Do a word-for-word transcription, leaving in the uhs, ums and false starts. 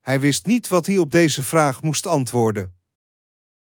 Hij wist niet wat hij op deze vraag moest antwoorden.